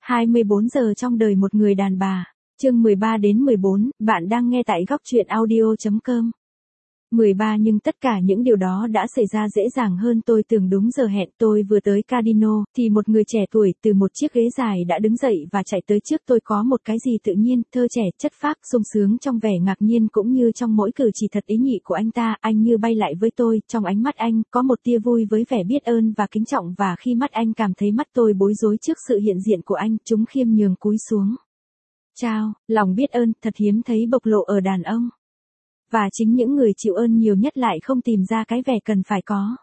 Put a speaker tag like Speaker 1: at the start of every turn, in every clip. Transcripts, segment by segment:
Speaker 1: 24 giờ trong đời một người đàn bà. Chương 13 đến 14, bạn đang nghe tại góc truyện audio.com. 13 Nhưng tất cả những điều đó đã xảy ra dễ dàng hơn tôi tưởng. Đúng giờ hẹn, tôi vừa tới Casino, thì một người trẻ tuổi từ một chiếc ghế dài đã đứng dậy và chạy tới trước tôi. Có một cái gì tự nhiên, thơ trẻ, chất phác, sung sướng trong vẻ ngạc nhiên cũng như trong mỗi cử chỉ thật ý nhị của anh ta. Anh như bay lại với tôi, trong ánh mắt anh có một tia vui với vẻ biết ơn và kính trọng, và khi mắt anh cảm thấy mắt tôi bối rối trước sự hiện diện của anh, chúng khiêm nhường cúi xuống. Chào, lòng biết ơn thật hiếm thấy bộc lộ ở đàn ông. Và chính những người chịu ơn nhiều nhất lại không tìm ra cái vẻ cần phải có.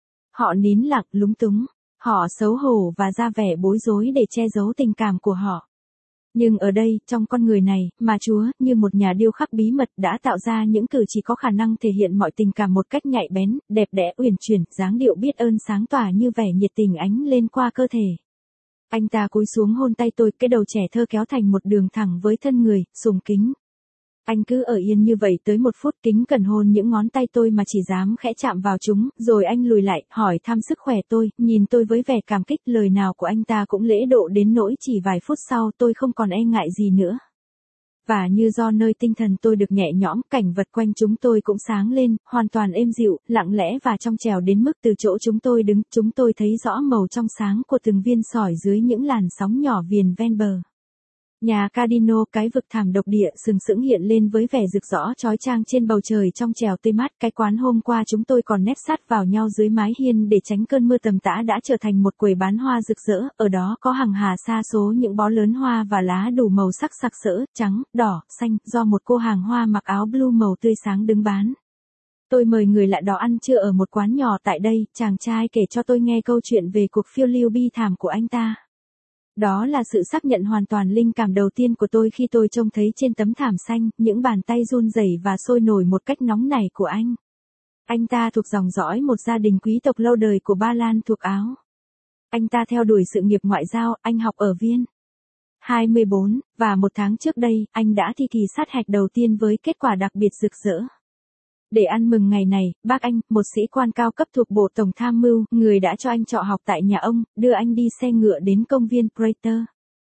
Speaker 1: Họ nín lặng, lúng túng, họ xấu hổ và ra vẻ bối rối để che giấu tình cảm của họ. Nhưng ở đây, trong con người này, mà Chúa, như một nhà điêu khắc bí mật, đã tạo ra những cử chỉ có khả năng thể hiện mọi tình cảm một cách nhạy bén, đẹp đẽ, uyển chuyển, dáng điệu biết ơn sáng tỏa như vẻ nhiệt tình ánh lên qua cơ thể. Anh ta cúi xuống hôn tay tôi, cái đầu trẻ thơ kéo thành một đường thẳng với thân người, sùng kính. Anh cứ ở yên như vậy tới 1 phút, kính cẩn hôn những ngón tay tôi mà chỉ dám khẽ chạm vào chúng, rồi anh lùi lại, hỏi thăm sức khỏe tôi, nhìn tôi với vẻ cảm kích. Lời nào của anh ta cũng lễ độ đến nỗi chỉ vài phút sau tôi không còn e ngại gì nữa. Và như do nơi tinh thần tôi được nhẹ nhõm, cảnh vật quanh chúng tôi cũng sáng lên, hoàn toàn êm dịu, lặng lẽ và trong trẻo đến mức từ chỗ chúng tôi đứng, chúng tôi thấy rõ màu trong sáng của từng viên sỏi dưới những làn sóng nhỏ viền ven bờ. Nhà Casino, cái vực thảm độc địa sừng sững hiện lên với vẻ rực rỡ chói chang trên bầu trời trong trẻo tươi mát. Cái quán hôm qua chúng tôi còn nép sát vào nhau dưới mái hiên để tránh cơn mưa tầm tã đã trở thành một quầy bán hoa rực rỡ. Ở đó có hàng hà sa số những bó lớn hoa và lá đủ màu sắc sặc sỡ, trắng, đỏ, xanh, do một cô hàng hoa mặc áo blue màu tươi sáng đứng bán. Tôi mời người lạ đó ăn trưa ở một quán nhỏ tại đây. Chàng trai kể cho tôi nghe câu chuyện về cuộc phiêu lưu bi thảm của anh ta. Đó là sự xác nhận hoàn toàn linh cảm đầu tiên của tôi khi tôi trông thấy trên tấm thảm xanh, những bàn tay run rẩy và sôi nổi một cách nóng nảy của anh. Anh ta thuộc dòng dõi một gia đình quý tộc lâu đời của Ba Lan thuộc Áo. Anh ta theo đuổi sự nghiệp ngoại giao, anh học ở Viên. 24, và 1 tháng trước đây, anh đã thi kỳ sát hạch đầu tiên với kết quả đặc biệt rực rỡ. Để ăn mừng ngày này, bác anh, một sĩ quan cao cấp thuộc Bộ Tổng Tham mưu, người đã cho anh trọ học tại nhà ông, đưa anh đi xe ngựa đến công viên Prater.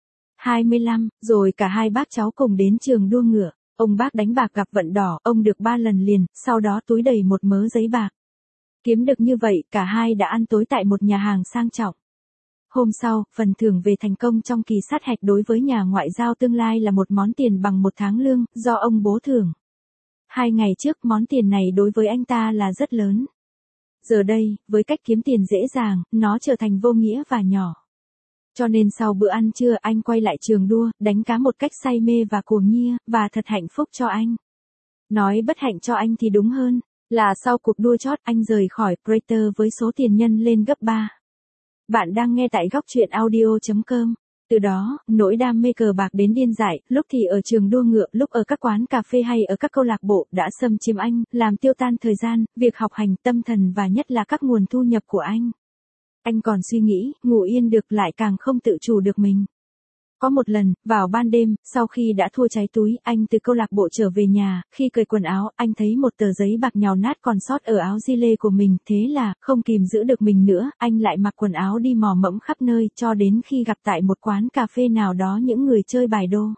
Speaker 1: 25, rồi cả hai bác cháu cùng đến trường đua ngựa. Ông bác đánh bạc gặp vận đỏ, ông được 3 lần liền, sau đó túi đầy một mớ giấy bạc. Kiếm được như vậy, cả hai đã ăn tối tại một nhà hàng sang trọng. Hôm sau, phần thưởng về thành công trong kỳ sát hạch đối với nhà ngoại giao tương lai là một món tiền bằng 1 tháng lương, do ông bố thưởng. 2 ngày trước, món tiền này đối với anh ta là rất lớn. Giờ đây, với cách kiếm tiền dễ dàng, nó trở thành vô nghĩa và nhỏ. Cho nên sau bữa ăn trưa, anh quay lại trường đua, đánh cá một cách say mê và cuồng nhiệt, và thật hạnh phúc cho anh. Nói bất hạnh cho anh thì đúng hơn, là sau cuộc đua chót, anh rời khỏi Prater với số tiền nhân lên gấp 3. Bạn đang nghe tại góc truyện audio.com. Từ đó, nỗi đam mê cờ bạc đến điên dại, lúc thì ở trường đua ngựa, lúc ở các quán cà phê hay ở các câu lạc bộ, đã xâm chiếm anh, làm tiêu tan thời gian, việc học hành, tâm thần và nhất là các nguồn thu nhập của anh. Anh còn suy nghĩ, ngủ yên được lại càng không tự chủ được mình. Có một lần, vào ban đêm, sau khi đã thua cháy túi, anh từ câu lạc bộ trở về nhà, khi cởi quần áo, anh thấy một tờ giấy bạc nhàu nát còn sót ở áo gi lê của mình, thế là, không kìm giữ được mình nữa, anh lại mặc quần áo đi mò mẫm khắp nơi, cho đến khi gặp tại một quán cà phê nào đó những người chơi bài đô.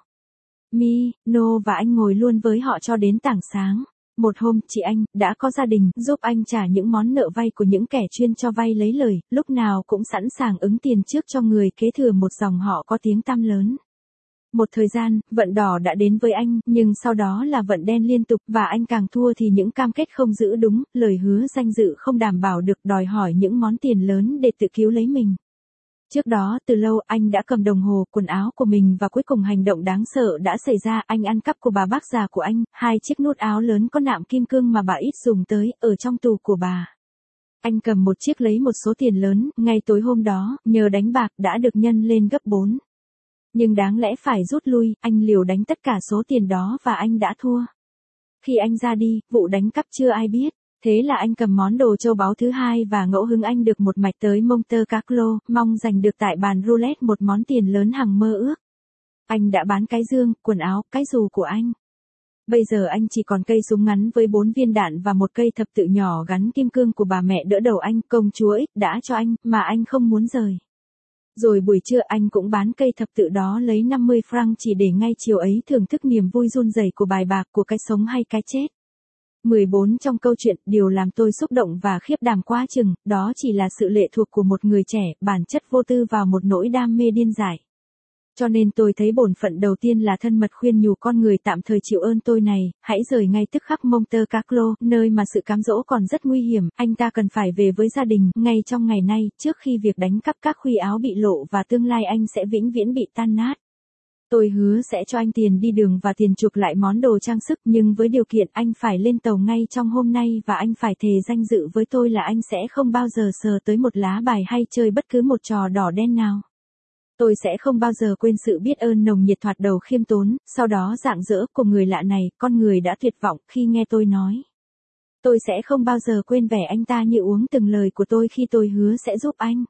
Speaker 1: Và anh ngồi luôn với họ cho đến tảng sáng. Một hôm, chị anh, đã có gia đình, giúp anh trả những món nợ vay của những kẻ chuyên cho vay lấy lời, lúc nào cũng sẵn sàng ứng tiền trước cho người kế thừa một dòng họ có tiếng tăm lớn. Một thời gian, vận đỏ đã đến với anh, nhưng sau đó là vận đen liên tục, và anh càng thua thì những cam kết không giữ đúng, lời hứa danh dự không đảm bảo được, đòi hỏi những món tiền lớn để tự cứu lấy mình. Trước đó, từ lâu, anh đã cầm đồng hồ, quần áo của mình và cuối cùng hành động đáng sợ đã xảy ra. Anh ăn cắp của bà bác già của anh, 2 chiếc nút áo lớn có nạm kim cương mà bà ít dùng tới, ở trong tủ của bà. Anh cầm một chiếc lấy một số tiền lớn, ngay tối hôm đó, nhờ đánh bạc đã được nhân lên gấp 4. Nhưng đáng lẽ phải rút lui, anh liều đánh tất cả số tiền đó và anh đã thua. Khi anh ra đi, vụ đánh cắp chưa ai biết. Thế là anh cầm món đồ châu báu thứ hai và ngẫu hứng anh được một mạch tới Monte Carlo, mong giành được tại bàn roulette một món tiền lớn hằng mơ ước. Anh đã bán cái dương, quần áo, cái dù của anh. Bây giờ anh chỉ còn cây súng ngắn với 4 viên đạn và một cây thập tự nhỏ gắn kim cương của bà mẹ đỡ đầu anh, công chúa X đã cho anh, mà anh không muốn rời. Rồi buổi trưa anh cũng bán cây thập tự đó lấy 50 franc chỉ để ngay chiều ấy thưởng thức niềm vui run rẩy của bài bạc, của cái sống hay cái chết. 14 Trong câu chuyện, điều làm tôi xúc động và khiếp đảm quá chừng, đó chỉ là sự lệ thuộc của một người trẻ, bản chất vô tư vào một nỗi đam mê điên dại. Cho nên tôi thấy bổn phận đầu tiên là thân mật khuyên nhủ con người tạm thời chịu ơn tôi này, hãy rời ngay tức khắc Monte Carlo, nơi mà sự cám dỗ còn rất nguy hiểm, anh ta cần phải về với gia đình, ngay trong ngày nay, trước khi việc đánh cắp các khuy áo bị lộ và tương lai anh sẽ vĩnh viễn bị tan nát. Tôi hứa sẽ cho anh tiền đi đường và tiền chuộc lại món đồ trang sức, nhưng với điều kiện anh phải lên tàu ngay trong hôm nay và anh phải thề danh dự với tôi là anh sẽ không bao giờ sờ tới một lá bài hay chơi bất cứ một trò đỏ đen nào. Tôi sẽ không bao giờ quên sự biết ơn nồng nhiệt thoạt đầu khiêm tốn, sau đó rạng rỡ của người lạ này, con người đã tuyệt vọng khi nghe tôi nói. Tôi sẽ không bao giờ quên vẻ anh ta như uống từng lời của tôi khi tôi hứa sẽ giúp anh.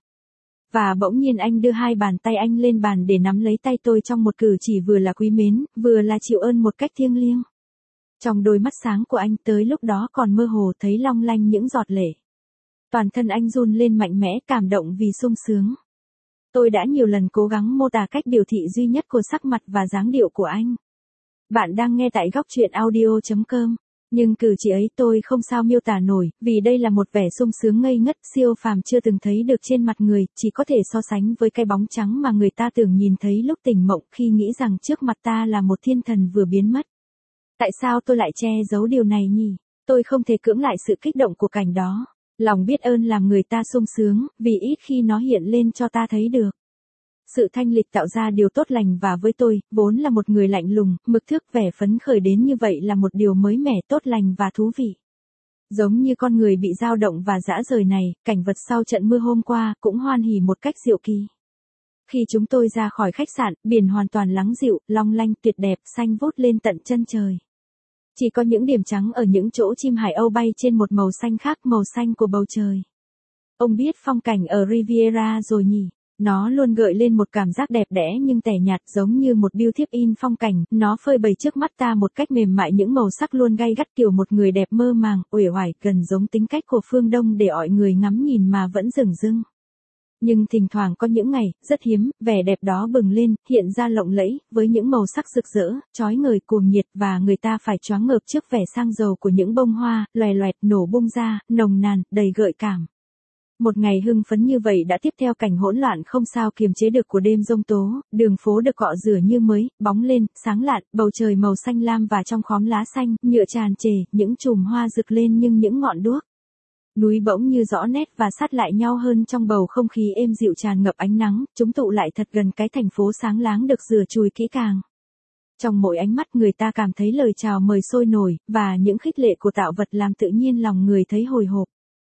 Speaker 1: Và bỗng nhiên anh đưa hai bàn tay anh lên bàn để nắm lấy tay tôi trong một cử chỉ vừa là quý mến, vừa là chịu ơn một cách thiêng liêng. Trong đôi mắt sáng của anh tới lúc đó còn mơ hồ thấy long lanh những giọt lệ. Toàn thân anh run lên mạnh mẽ, cảm động vì sung sướng. Tôi đã nhiều lần cố gắng mô tả cách biểu thị duy nhất của sắc mặt và dáng điệu của anh. Bạn đang nghe tại góc truyện audio.com. Nhưng cử chỉ ấy tôi không sao miêu tả nổi, vì đây là một vẻ sung sướng ngây ngất siêu phàm chưa từng thấy được trên mặt người, chỉ có thể so sánh với cái bóng trắng mà người ta tưởng nhìn thấy lúc tỉnh mộng khi nghĩ rằng trước mặt ta là một thiên thần vừa biến mất. Tại sao tôi lại che giấu điều này nhỉ? Tôi không thể cưỡng lại sự kích động của cảnh đó. Lòng biết ơn làm người ta sung sướng, vì ít khi nó hiện lên cho ta thấy được. Sự thanh lịch tạo ra điều tốt lành và với tôi, vốn là một người lạnh lùng, mực thước vẻ phấn khởi đến như vậy là một điều mới mẻ tốt lành và thú vị. Giống như con người bị dao động và dã rời này, cảnh vật sau trận mưa hôm qua cũng hoan hỉ một cách diệu kỳ. Khi chúng tôi ra khỏi khách sạn, biển hoàn toàn lắng dịu, long lanh tuyệt đẹp, xanh vút lên tận chân trời. Chỉ có những điểm trắng ở những chỗ chim hải âu bay trên một màu xanh khác, màu xanh của bầu trời. Ông biết phong cảnh ở Riviera rồi nhỉ? Nó luôn gợi lên một cảm giác đẹp đẽ nhưng tẻ nhạt, giống như một bưu thiếp in phong cảnh, nó phơi bày trước mắt ta một cách mềm mại những màu sắc luôn gay gắt kiểu một người đẹp mơ màng, uể oải, gần giống tính cách của phương Đông để mọi người ngắm nhìn mà vẫn dửng dưng. Nhưng thỉnh thoảng có những ngày, rất hiếm, vẻ đẹp đó bừng lên, hiện ra lộng lẫy, với những màu sắc rực rỡ, chói ngời cuồng nhiệt và người ta phải choáng ngợp trước vẻ sang giàu của những bông hoa, loè loẹt nổ bung ra, nồng nàn, đầy gợi cảm. Một ngày hưng phấn như vậy đã tiếp theo cảnh hỗn loạn không sao kiềm chế được của đêm giông tố, đường phố được cọ rửa như mới, bóng lên, sáng lạn, bầu trời màu xanh lam và trong khóm lá xanh, nhựa tràn trề, những chùm hoa rực lên nhưng những ngọn đuốc. Núi bỗng như rõ nét và sát lại nhau hơn trong bầu không khí êm dịu tràn ngập ánh nắng, chúng tụ lại thật gần cái thành phố sáng láng được rửa chùi kỹ càng. Trong mỗi ánh mắt người ta cảm thấy lời chào mời sôi nổi, và những khích lệ của tạo vật làm tự nhiên lòng người thấy hồi hộp.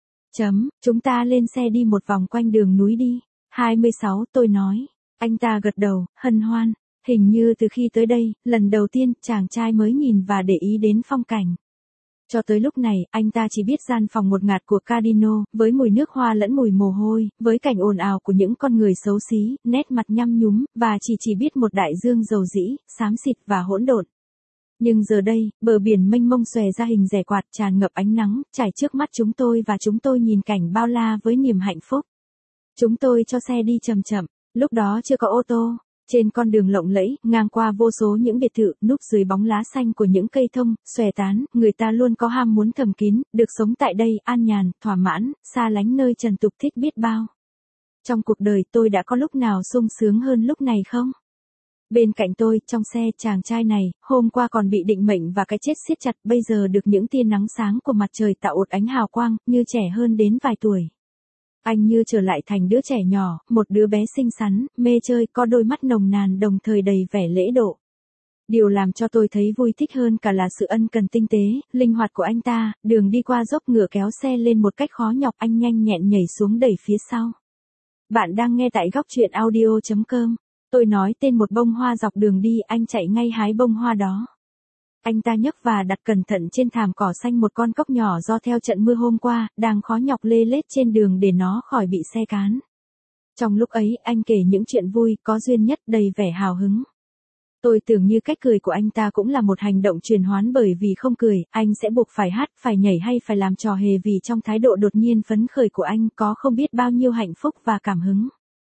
Speaker 1: Chúng ta lên xe đi một vòng quanh đường núi đi. 26, tôi nói. Anh ta gật đầu, hân hoan. Hình như từ khi tới đây, lần đầu tiên, chàng trai mới nhìn và để ý đến phong cảnh. Cho tới lúc này, anh ta chỉ biết gian phòng ngột ngạt của Cardino, với mùi nước hoa lẫn mùi mồ hôi, với cảnh ồn ào của những con người xấu xí, nét mặt nhăm nhúm, và chỉ biết một đại dương dầu dĩ, xám xịt và hỗn độn. Nhưng giờ đây, bờ biển mênh mông xòe ra hình rẻ quạt tràn ngập ánh nắng, trải trước mắt chúng tôi và chúng tôi nhìn cảnh bao la với niềm hạnh phúc. Chúng tôi cho xe đi chậm chậm, lúc đó chưa có ô tô. Trên con đường lộng lẫy, ngang qua vô số những biệt thự, núp dưới bóng lá xanh của những cây thông, xòe tán, người ta luôn có ham muốn thầm kín, được sống tại đây, an nhàn, thỏa mãn, xa lánh nơi trần tục thích biết bao. Trong cuộc đời tôi đã có lúc nào sung sướng hơn lúc này không? Bên cạnh tôi, trong xe, chàng trai này, hôm qua còn bị định mệnh và cái chết siết chặt, bây giờ được những tia nắng sáng của mặt trời tạo ột ánh hào quang, như trẻ hơn đến vài tuổi. Anh như trở lại thành đứa trẻ nhỏ, một đứa bé xinh xắn, mê chơi, có đôi mắt nồng nàn đồng thời đầy vẻ lễ độ. Điều làm cho tôi thấy vui thích hơn cả là sự ân cần tinh tế, linh hoạt của anh ta, đường đi qua dốc ngựa kéo xe lên một cách khó nhọc, anh nhanh nhẹn nhảy xuống đẩy phía sau. Bạn đang nghe tại góc truyện audio.com. Tôi nói tên một bông hoa dọc đường đi, anh chạy ngay hái bông hoa đó. Anh ta nhấc và đặt cẩn thận trên thảm cỏ xanh một con cóc nhỏ do theo trận mưa hôm qua, đang khó nhọc lê lết trên đường để nó khỏi bị xe cán. Trong lúc ấy, anh kể những chuyện vui, có duyên nhất, đầy vẻ hào hứng. Tôi tưởng như cách cười của anh ta cũng là một hành động truyền hoán, bởi vì không cười, anh sẽ buộc phải hát, phải nhảy hay phải làm trò hề, vì trong thái độ đột nhiên phấn khởi của anh có không biết bao nhiêu hạnh phúc và cảm hứng.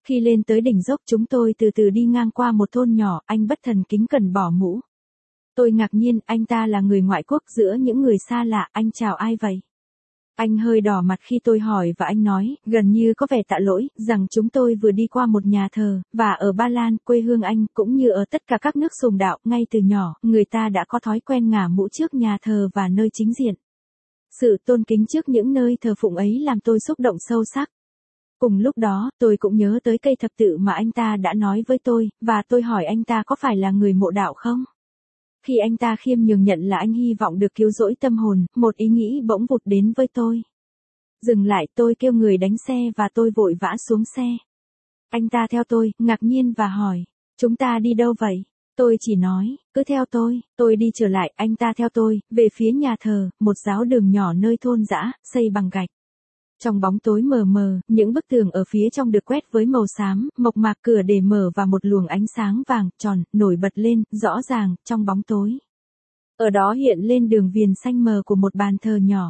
Speaker 1: Khi lên tới đỉnh dốc chúng tôi từ từ đi ngang qua một thôn nhỏ, anh bất thần kính cẩn bỏ mũ. Tôi ngạc nhiên, anh ta là người ngoại quốc giữa những người xa lạ, anh chào ai vậy? Anh hơi đỏ mặt khi tôi hỏi và anh nói, gần như có vẻ tạ lỗi, rằng chúng tôi vừa đi qua một nhà thờ, và ở Ba Lan, quê hương anh, cũng như ở tất cả các nước sùng đạo, ngay từ nhỏ, người ta đã có thói quen ngả mũ trước nhà thờ và nơi chính diện. Sự tôn kính trước những nơi thờ phụng ấy làm tôi xúc động sâu sắc. Cùng lúc đó, tôi cũng nhớ tới cây thập tự mà anh ta đã nói với tôi, và tôi hỏi anh ta có phải là người mộ đạo không? Khi anh ta khiêm nhường nhận là anh hy vọng được cứu rỗi tâm hồn, một ý nghĩ bỗng vụt đến với tôi. Dừng lại, tôi kêu người đánh xe và tôi vội vã xuống xe. Anh ta theo tôi, ngạc nhiên và hỏi, chúng ta đi đâu vậy? Tôi chỉ nói, cứ theo tôi đi trở lại, anh ta theo tôi, về phía nhà thờ, một giáo đường nhỏ nơi thôn dã, xây bằng gạch. Trong bóng tối mờ mờ, những bức tường ở phía trong được quét với màu xám, mộc mạc cửa để mở và một luồng ánh sáng vàng, tròn, nổi bật lên, rõ ràng, trong bóng tối. Ở đó hiện lên đường viền xanh mờ của một bàn thờ nhỏ.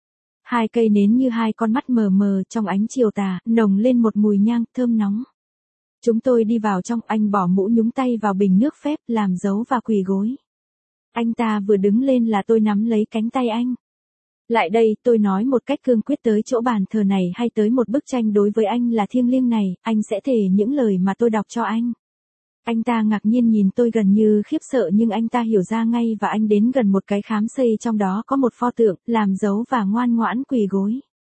Speaker 1: Hai cây nến như hai con mắt mờ mờ trong ánh chiều tà, nồng lên một mùi nhang thơm nóng. Chúng tôi đi vào trong, anh bỏ mũ nhúng tay vào bình nước phép, làm dấu và quỳ gối. Anh ta vừa đứng lên là tôi nắm lấy cánh tay anh. Lại đây, tôi nói một cách cương quyết, tới chỗ bàn thờ này hay tới một bức tranh đối với anh là thiêng liêng này, anh sẽ thề những lời mà tôi đọc cho anh. Anh ta ngạc nhiên nhìn tôi gần như khiếp sợ nhưng anh ta hiểu ra ngay và anh đến gần một cái khám xây trong đó có một pho tượng, làm dấu và ngoan ngoãn quỳ gối.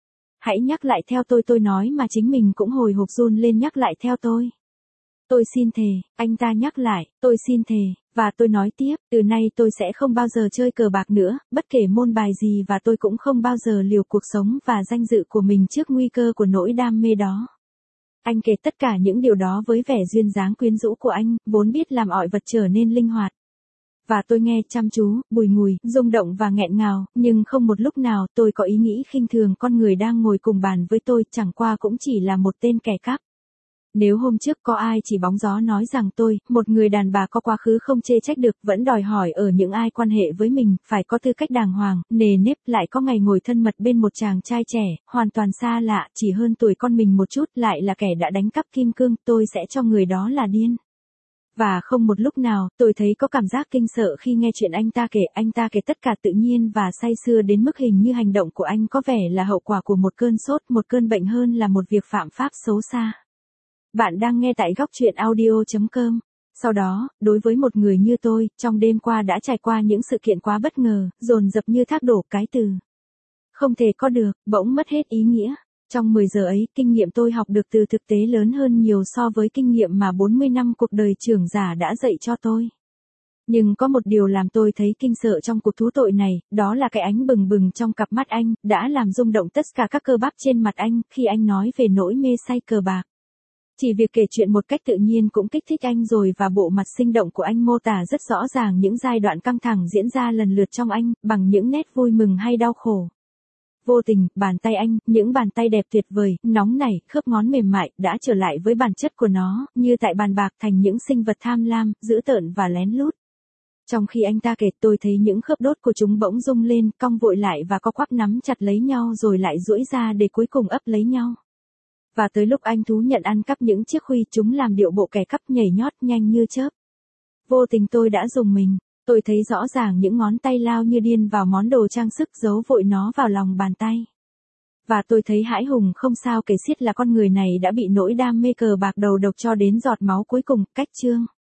Speaker 1: Hãy nhắc lại theo tôi nói mà chính mình cũng hồi hộp run lên nhắc lại theo tôi. Tôi xin thề, anh ta nhắc lại, tôi xin thề, và tôi nói tiếp, từ nay tôi sẽ không bao giờ chơi cờ bạc nữa, bất kể môn bài gì và tôi cũng không bao giờ liều cuộc sống và danh dự của mình trước nguy cơ của nỗi đam mê đó. Anh kể tất cả những điều đó với vẻ duyên dáng quyến rũ của anh, vốn biết làm mọi vật trở nên linh hoạt. Và tôi nghe chăm chú, bùi ngùi, rung động và nghẹn ngào, nhưng không một lúc nào tôi có ý nghĩ khinh thường con người đang ngồi cùng bàn với tôi, chẳng qua cũng chỉ là một tên kẻ cắp. Nếu hôm trước có ai chỉ bóng gió nói rằng tôi, một người đàn bà có quá khứ không chê trách được, vẫn đòi hỏi ở những ai quan hệ với mình, phải có tư cách đàng hoàng, nề nếp, lại có ngày ngồi thân mật bên một chàng trai trẻ, hoàn toàn xa lạ, chỉ hơn tuổi con mình một chút, lại là kẻ đã đánh cắp kim cương, tôi sẽ cho người đó là điên. Và không một lúc nào, tôi thấy có cảm giác kinh sợ khi nghe chuyện anh ta kể tất cả tự nhiên và say sưa đến mức hình như hành động của anh có vẻ là hậu quả của một cơn sốt, một cơn bệnh hơn là một việc phạm pháp xấu xa. Bạn đang nghe tại góc truyện audio.com. Sau đó, đối với một người như tôi, trong đêm qua đã trải qua những sự kiện quá bất ngờ, dồn dập như thác đổ, cái từ không thể có được, bỗng mất hết ý nghĩa. Trong 10 giờ ấy, kinh nghiệm tôi học được từ thực tế lớn hơn nhiều so với kinh nghiệm mà 40 năm cuộc đời trưởng giả đã dạy cho tôi. Nhưng có một điều làm tôi thấy kinh sợ trong cuộc thú tội này, đó là cái ánh bừng bừng trong cặp mắt anh, đã làm rung động tất cả các cơ bắp trên mặt anh, khi anh nói về nỗi mê say cờ bạc. Chỉ việc kể chuyện một cách tự nhiên cũng kích thích anh rồi và bộ mặt sinh động của anh mô tả rất rõ ràng những giai đoạn căng thẳng diễn ra lần lượt trong anh, bằng những nét vui mừng hay đau khổ. Vô tình, bàn tay anh, những bàn tay đẹp tuyệt vời, nóng nảy, khớp ngón mềm mại, đã trở lại với bản chất của nó, như tại bàn bạc thành những sinh vật tham lam, dữ tợn và lén lút. Trong khi anh ta kể, tôi thấy những khớp đốt của chúng bỗng rung lên, cong vội lại và co quắp nắm chặt lấy nhau rồi lại duỗi ra để cuối cùng ấp lấy nhau. Và tới lúc anh thú nhận ăn cắp những chiếc khuy, chúng làm điệu bộ kẻ cắp nhảy nhót nhanh như chớp. Vô tình tôi đã rùng mình, tôi thấy rõ ràng những ngón tay lao như điên vào món đồ trang sức, giấu vội nó vào lòng bàn tay. Và tôi thấy hãi hùng không sao kể xiết là con người này đã bị nỗi đam mê cờ bạc đầu độc cho đến giọt máu cuối cùng, cách chương.